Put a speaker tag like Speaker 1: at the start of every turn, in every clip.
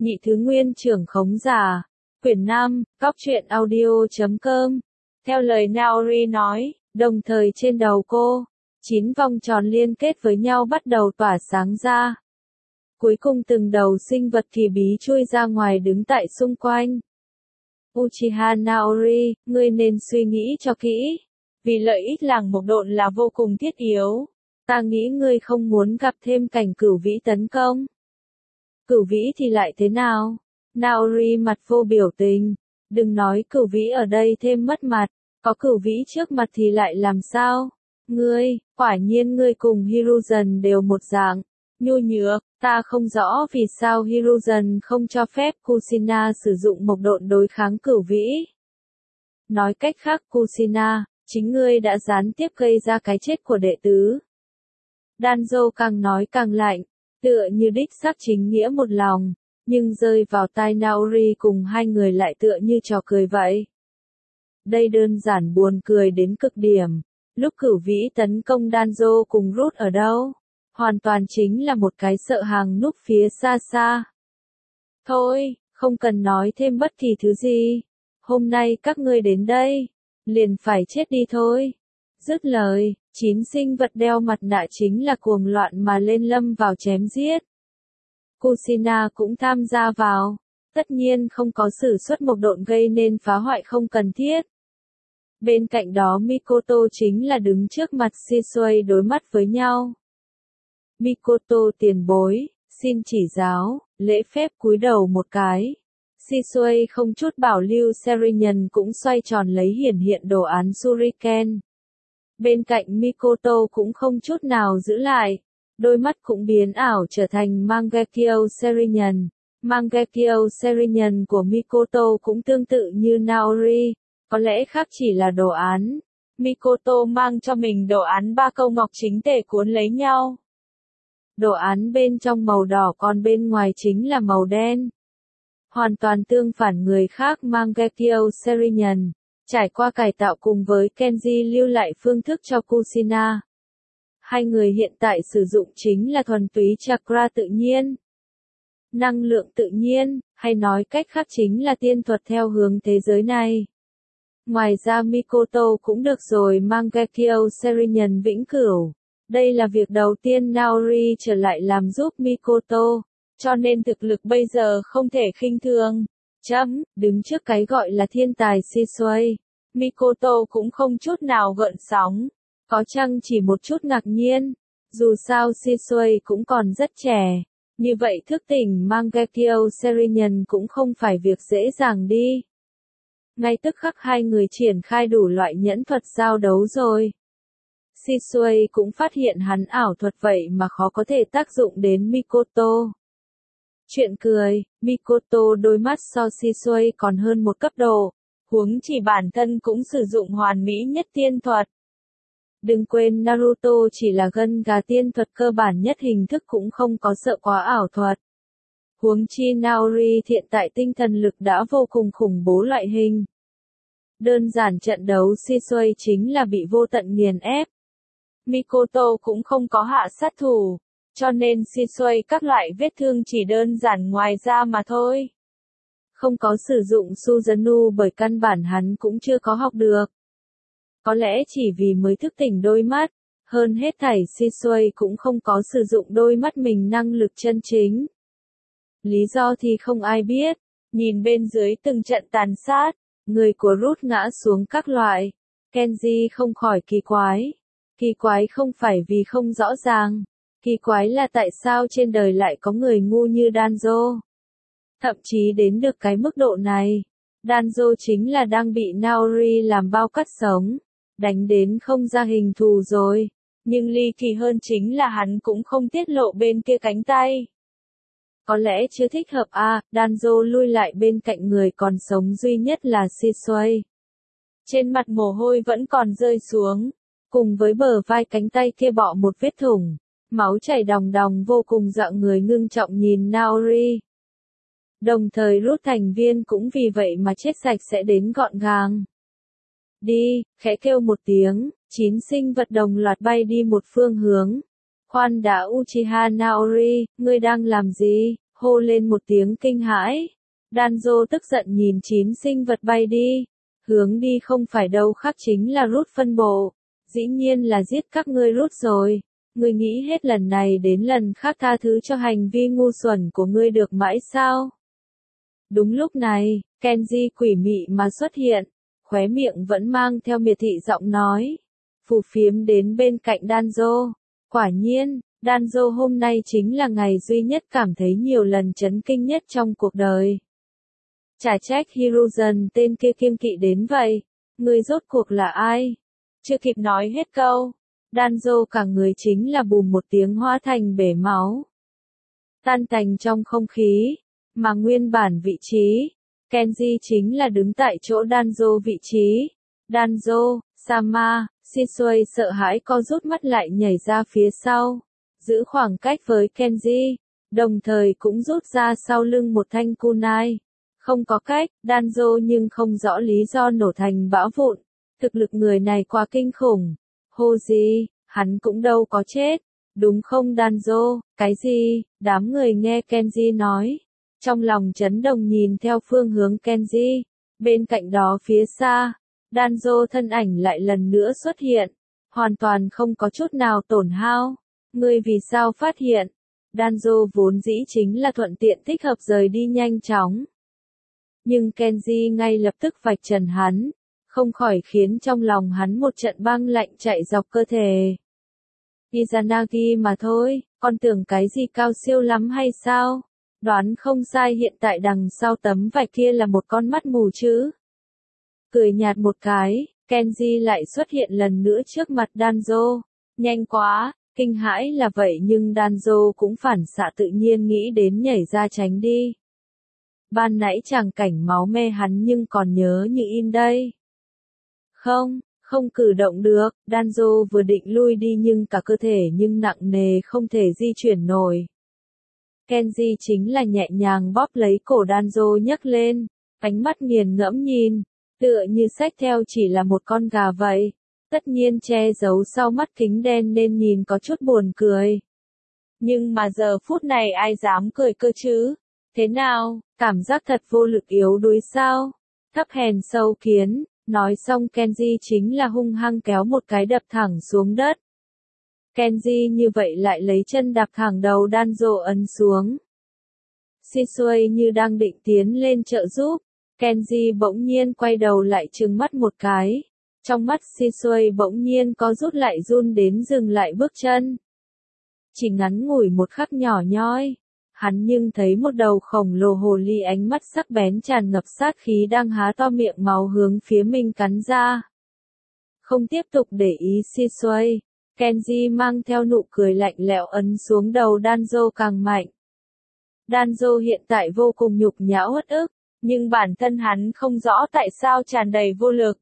Speaker 1: Nhị thứ nguyên trưởng khống giả. Quyển 5, góc truyện audio.com. Theo lời Naori nói, đồng thời trên đầu cô, 9 vòng tròn liên kết với nhau bắt đầu tỏa sáng ra. Cuối cùng từng đầu sinh vật kỳ bí chui ra ngoài đứng tại xung quanh. Uchiha Naori, ngươi nên suy nghĩ cho kỹ. Vì lợi ích làng Mộc Độn là vô cùng thiết yếu. Ta nghĩ ngươi không muốn gặp thêm cảnh cửu vĩ tấn công. Cửu vĩ thì lại thế nào? Naori mặt vô biểu tình. Đừng nói cửu vĩ ở đây thêm mất mặt. Có cửu vĩ trước mặt thì lại làm sao? Ngươi, quả nhiên ngươi cùng Hiruzen đều một dạng. Nhu nhược, ta không rõ vì sao Hiruzen không cho phép Kushina sử dụng Mộc Độn đối kháng cửu vĩ. Nói cách khác Kushina, chính ngươi đã gián tiếp gây ra cái chết của đệ tứ. Danzo càng nói càng lạnh, tựa như đích xác chính nghĩa một lòng, nhưng rơi vào tai Naori cùng hai người lại tựa như trò cười vậy. Đây đơn giản buồn cười đến cực điểm. Lúc cửu vĩ tấn công Danzo cùng Root ở đâu? Hoàn toàn chính là một cái sợ hàng núp phía xa xa. Thôi, không cần nói thêm bất kỳ thứ gì. Hôm nay các ngươi đến đây, liền phải chết đi thôi. Dứt lời, 9 sinh vật đeo mặt nạ chính là cuồng loạn mà lên lâm vào chém giết. Kushina cũng tham gia vào. Tất nhiên không có sử xuất Mộc Độn gây nên phá hoại không cần thiết. Bên cạnh đó Mikoto chính là đứng trước mặt Shisui đối mắt với nhau. Mikoto tiền bối, xin chỉ giáo, lễ phép cúi đầu một cái. Shisui không chút bảo lưu Serinhân cũng xoay tròn lấy hiển hiện đồ án Shuriken. Bên cạnh Mikoto cũng không chút nào giữ lại. Đôi mắt cũng biến ảo trở thành Mangekyo Serinhân. Mangekyo Serinhân của Mikoto cũng tương tự như Naori. Có lẽ khác chỉ là đồ án. Mikoto mang cho mình đồ án 3 câu ngọc chính tề cuốn lấy nhau. Đồ án bên trong màu đỏ còn bên ngoài chính là màu đen. Hoàn toàn tương phản người khác Mangekyo Serinhân. Trải qua cải tạo cùng với Kenji lưu lại phương thức cho Kushina. Hai người hiện tại sử dụng chính là thuần túy chakra tự nhiên. Năng lượng tự nhiên, hay nói cách khác chính là tiên thuật theo hướng thế giới này. Ngoài ra Mikoto cũng được rồi Mangekyo Serinhân vĩnh cửu. Đây là việc đầu tiên Naori trở lại làm giúp Mikoto, cho nên thực lực bây giờ không thể khinh thường. Đứng trước cái gọi là thiên tài Shisui, Mikoto cũng không chút nào gợn sóng, có chăng chỉ một chút ngạc nhiên, dù sao Shisui cũng còn rất trẻ, như vậy thức tỉnh Mangekyo Serinhân cũng không phải việc dễ dàng đi. Ngay tức khắc hai người triển khai đủ loại nhẫn thuật giao đấu rồi. Shisui cũng phát hiện hắn ảo thuật vậy mà khó có thể tác dụng đến Mikoto. Chuyện cười, Mikoto đôi mắt so Shisui còn hơn một cấp độ, huống chỉ bản thân cũng sử dụng hoàn mỹ nhất tiên thuật. Đừng quên Naruto chỉ là gân gà tiên thuật cơ bản nhất hình thức cũng không có sợ quá ảo thuật. Huống chi Naori hiện tại tinh thần lực đã vô cùng khủng bố loại hình. Đơn giản trận đấu Shisui chính là bị vô tận nghiền ép. Mikoto cũng không có hạ sát thủ, cho nên Shisui các loại vết thương chỉ đơn giản ngoài da mà thôi. Không có sử dụng Susanoo bởi căn bản hắn cũng chưa có học được. Có lẽ chỉ vì mới thức tỉnh đôi mắt, hơn hết thảy Shisui cũng không có sử dụng đôi mắt mình năng lực chân chính. Lý do thì không ai biết, nhìn bên dưới từng trận tàn sát, người của Root ngã xuống các loại, Kenji không khỏi kỳ quái. Kỳ quái không phải vì không rõ ràng, kỳ quái là tại sao trên đời lại có người ngu như Danzo. Thậm chí đến được cái mức độ này, Danzo chính là đang bị Naori làm bao cắt sống, đánh đến không ra hình thù rồi, nhưng ly kỳ hơn chính là hắn cũng không tiết lộ bên kia cánh tay. Có lẽ chưa thích hợp Danzo lui lại bên cạnh người còn sống duy nhất là Shisui. Trên mặt mồ hôi vẫn còn rơi xuống. Cùng với bờ vai cánh tay kia bọ một vết thủng, máu chảy đòng đòng vô cùng dọa người ngưng trọng nhìn Naori. Đồng thời Root thành viên cũng vì vậy mà chết sạch sẽ đến gọn gàng. Đi, khẽ kêu một tiếng, 9 sinh vật đồng loạt bay đi một phương hướng. Khoan đã Uchiha Naori, ngươi đang làm gì? hô lên một tiếng kinh hãi. Danzo tức giận nhìn 9 sinh vật bay đi. Hướng đi không phải đâu khác chính là rút phân bộ. Dĩ nhiên là giết các ngươi rút rồi. Ngươi nghĩ hết lần này đến lần khác tha thứ cho hành vi ngu xuẩn của ngươi được mãi sao? Đúng lúc này, Kenji quỷ mị mà xuất hiện, khóe miệng vẫn mang theo miệt thị giọng nói. Phù phiếm đến bên cạnh Danzo. Quả nhiên, Danzo hôm nay chính là ngày duy nhất cảm thấy nhiều lần chấn kinh nhất trong cuộc đời. Chả trách Hiruzen tên kia kiêng kỵ đến vậy. Người rốt cuộc là ai? Chưa kịp nói hết câu. Danzo cả người chính là bùm một tiếng hóa thành bể máu. Tan tành trong không khí. Mà nguyên bản vị trí. Kenji chính là đứng tại chỗ Danzo vị trí. Danzo, Sama, Shisui sợ hãi co rút mắt lại nhảy ra phía sau. Giữ khoảng cách với Kenji. Đồng thời cũng rút ra sau lưng một thanh kunai. Không có cách, Danzo nhưng không rõ lý do nổ thành bão vụn. Thực lực người này quá kinh khủng. Hô gì, hắn cũng đâu có chết. Đúng không Danzo, cái gì, đám người nghe Kenji nói. Trong lòng chấn động nhìn theo phương hướng Kenji. Bên cạnh đó phía xa, Danzo thân ảnh lại lần nữa xuất hiện. Hoàn toàn không có chút nào tổn hao. Ngươi vì sao phát hiện? Danzo vốn dĩ chính là thuận tiện thích hợp rời đi nhanh chóng. Nhưng Kenji ngay lập tức vạch trần hắn, không khỏi khiến trong lòng hắn một trận băng lạnh chạy dọc cơ thể. Izanagi mà thôi, con tưởng cái gì cao siêu lắm hay sao? Đoán không sai hiện tại đằng sau tấm vạch kia là một con mắt mù chứ. Cười nhạt một cái, Kenji lại xuất hiện lần nữa trước mặt Danzo. Nhanh quá, kinh hãi là vậy nhưng Danzo cũng phản xạ tự nhiên nghĩ đến nhảy ra tránh đi. Ban nãy chàng cảnh máu me hắn nhưng còn nhớ như in đây. Không cử động được, Danzo vừa định lui đi nhưng cả cơ thể nhưng nặng nề không thể di chuyển nổi. Kenji chính là nhẹ nhàng bóp lấy cổ Danzo nhấc lên, ánh mắt nghiền ngẫm nhìn, tựa như xách theo chỉ là một con gà vậy. Tất nhiên che giấu sau mắt kính đen nên nhìn có chút buồn cười. Nhưng mà giờ phút này ai dám cười cơ chứ? Thế nào, cảm giác thật vô lực yếu đuối sao? Thấp hèn sâu kiến, nói xong Kenji chính là hung hăng kéo một cái đập thẳng xuống đất. Kenji như vậy lại lấy chân đạp thẳng đầu Danzo ấn xuống. Shisui như đang định tiến lên trợ giúp. Kenji bỗng nhiên quay đầu lại trừng mắt một cái. Trong mắt Shisui bỗng nhiên có rút lại run đến dừng lại bước chân. Chỉ ngắn ngủi một khắc nhỏ nhoi. Hắn nhưng thấy một đầu khổng lồ hồ ly ánh mắt sắc bén tràn ngập sát khí đang há to miệng máu hướng phía mình cắn ra. Không tiếp tục để ý Shisui, Kenji mang theo nụ cười lạnh lẽo ấn xuống đầu Danzo càng mạnh. Danzo hiện tại vô cùng nhục nhã uất ức, nhưng bản thân hắn không rõ tại sao tràn đầy vô lực.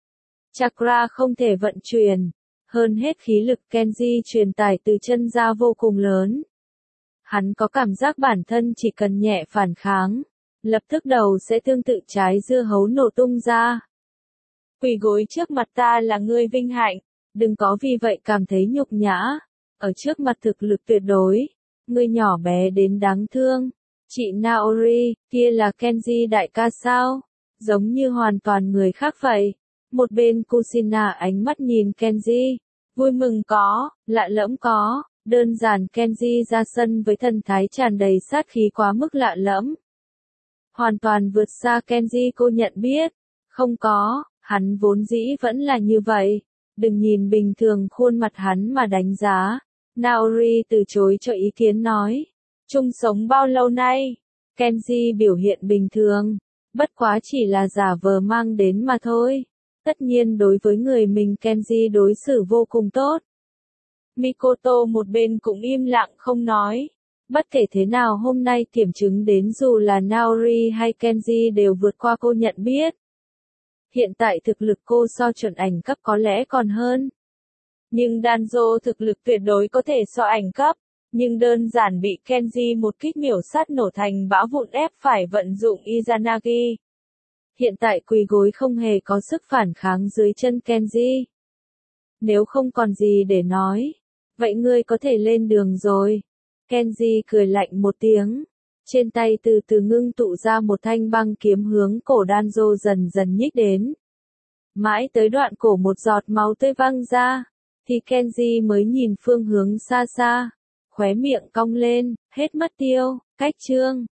Speaker 1: Chakra không thể vận chuyển, hơn hết khí lực Kenji truyền tải từ chân ra vô cùng lớn. Hắn có cảm giác bản thân chỉ cần nhẹ phản kháng, lập tức đầu sẽ tương tự trái dưa hấu nổ tung ra. Quỳ gối trước mặt ta là ngươi vinh hạnh, đừng có vì vậy cảm thấy nhục nhã. Ở trước mặt thực lực tuyệt đối, ngươi nhỏ bé đến đáng thương. Chị Naori, kia là Kenji đại ca sao? Giống như hoàn toàn người khác vậy. Một bên Kushina ánh mắt nhìn Kenji, vui mừng có, lạ lẫm có. Đơn giản Kenji ra sân với thần thái tràn đầy sát khí quá mức lạ lẫm. Hoàn toàn vượt xa Kenji cô nhận biết. Không có, hắn vốn dĩ vẫn là như vậy. Đừng nhìn bình thường khuôn mặt hắn mà đánh giá. Naori từ chối cho ý kiến nói. Chung sống bao lâu nay? Kenji biểu hiện bình thường. Bất quá chỉ là giả vờ mang đến mà thôi. Tất nhiên đối với người mình Kenji đối xử vô cùng tốt. Mikoto một bên cũng im lặng không nói. Bất kể thế nào hôm nay kiểm chứng đến dù là Naori hay Kenji đều vượt qua cô nhận biết. Hiện tại thực lực cô so chuẩn ảnh cấp có lẽ còn hơn. Nhưng Danzo thực lực tuyệt đối có thể so ảnh cấp. Nhưng đơn giản bị Kenji một kích miểu sát nổ thành bão vụn ép phải vận dụng Izanagi. Hiện tại quỳ gối không hề có sức phản kháng dưới chân Kenji. Nếu không còn gì để nói, vậy ngươi có thể lên đường rồi. Kenji cười lạnh một tiếng. Trên tay từ từ ngưng tụ ra một thanh băng kiếm hướng cổ Danzo dần dần nhích đến. Mãi tới đoạn cổ một giọt máu tươi văng ra, thì Kenji mới nhìn phương hướng xa xa, khóe miệng cong lên, hết mất tiêu, cách chương.